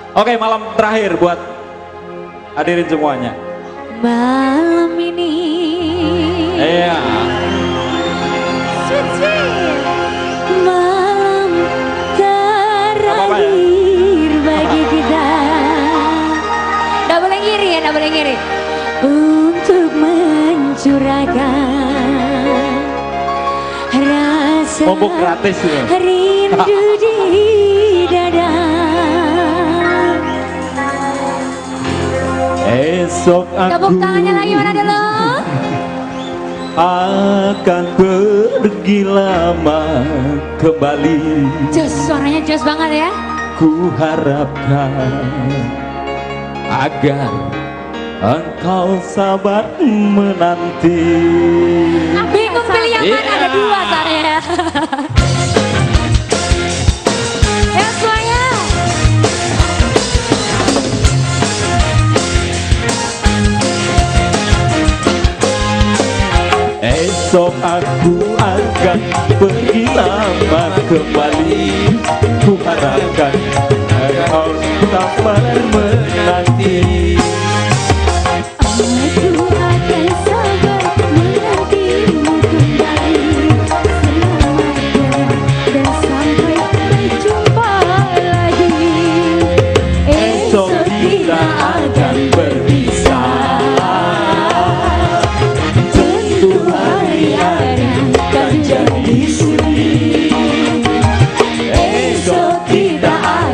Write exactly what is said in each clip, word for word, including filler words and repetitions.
Oke, malam terakhir buat hadirin semuanya. Malam ini. Iya. Sweet sweet. Malam terakhir bagi kita. Nggak boleh ngiri ya, nggak boleh ngiri. Untuk mencurahkan rasa Mumpung gratis ya. rindu di dada. Esok aku Tepuk tangannya lagi mana dulu? akan pergi lama kembali. Jos, suaranya jos banget ya. Ku harapkan agar engkau sabar menanti. Bingung pilih yang mana, ada dua saya. Ya semuanya. Esok aku akan pergi lama kembali. Ku harapkan engkau sabar menanti. Aku akan sabar menantimu kembali selamanya dan sampai berjumpa lagi. Esok kita akan berpisah. Tentu hari akan jadi sulit. Esok kita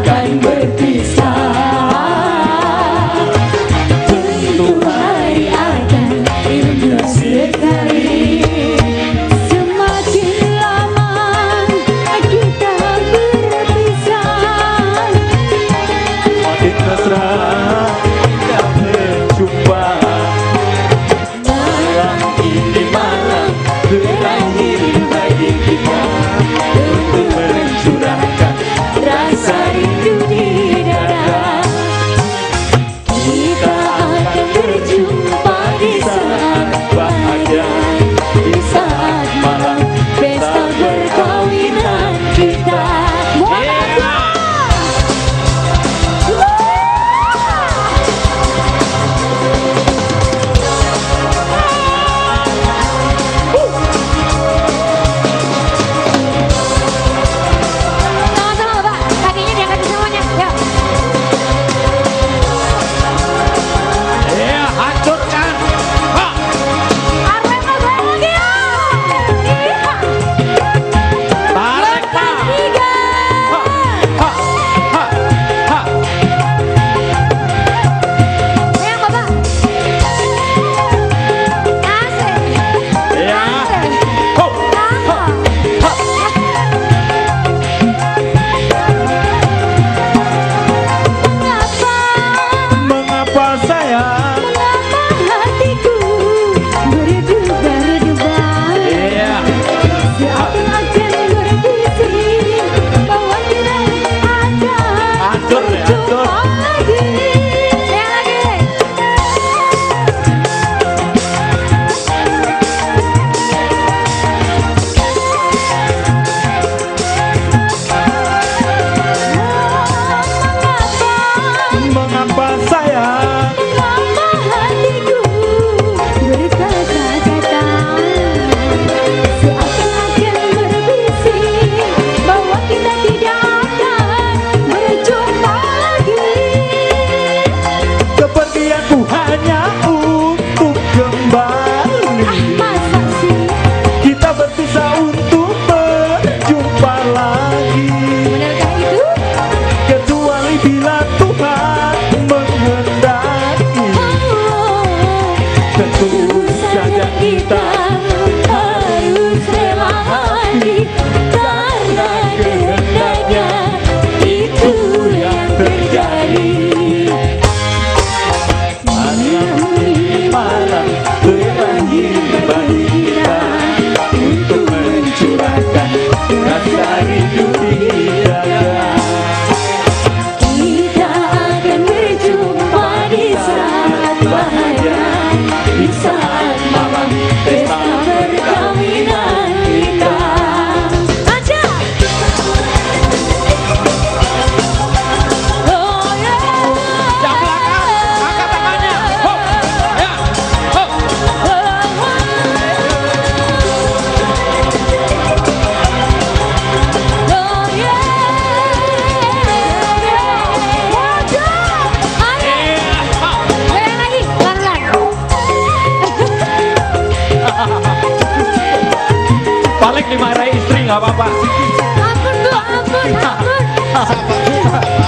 nggak apa-apa. Ampun Bu, ampun, ampun.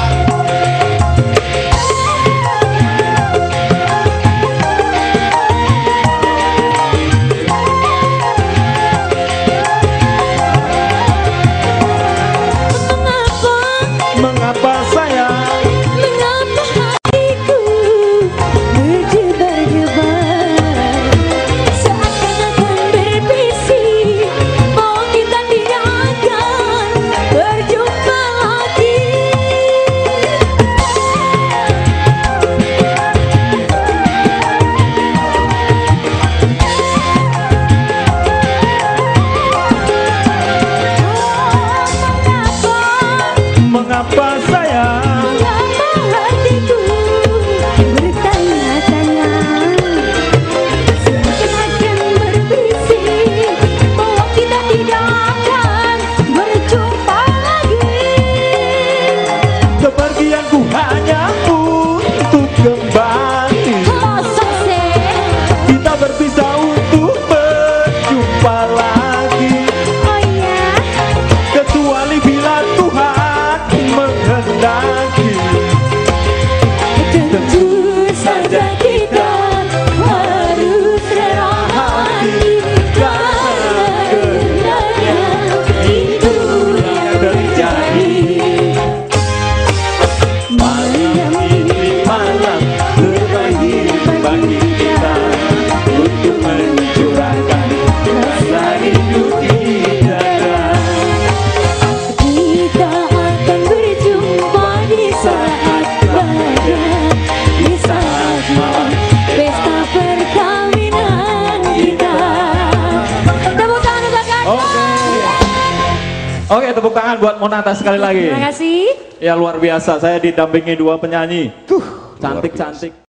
Mengapa sayang? Mengapa hatiku berdebar-debar seakan-akan berbisik bahwa kita tidak akan berjumpa lagi. Mengapa sayang? Mengapa hatiku bertanya-tanya seakan-akan berbisik bahwa kita tidak akan berjumpa lagi. Kepergianku hanya untuk kembali. Masa sih? Kita berpisah untuk berjumpa lagi. Oh iya? Kecuali bila Tuhan menghendaki. Tentu saja kita harus rela hati karena kehendaknya itu yang terjadi. Malam ini malam terbaik bagi kita untuk mencurahkan rasa rindu di dada. Kita akan berjumpa di saat bahagia, di saat malam pesta perkawinan kita. Tepuk tangan untuk Kak Oke. Oke, tepuk tangan buat Monata sekali lagi. Terima kasih. Ya luar biasa, saya didampingi dua penyanyi. Tuh, cantik-cantik.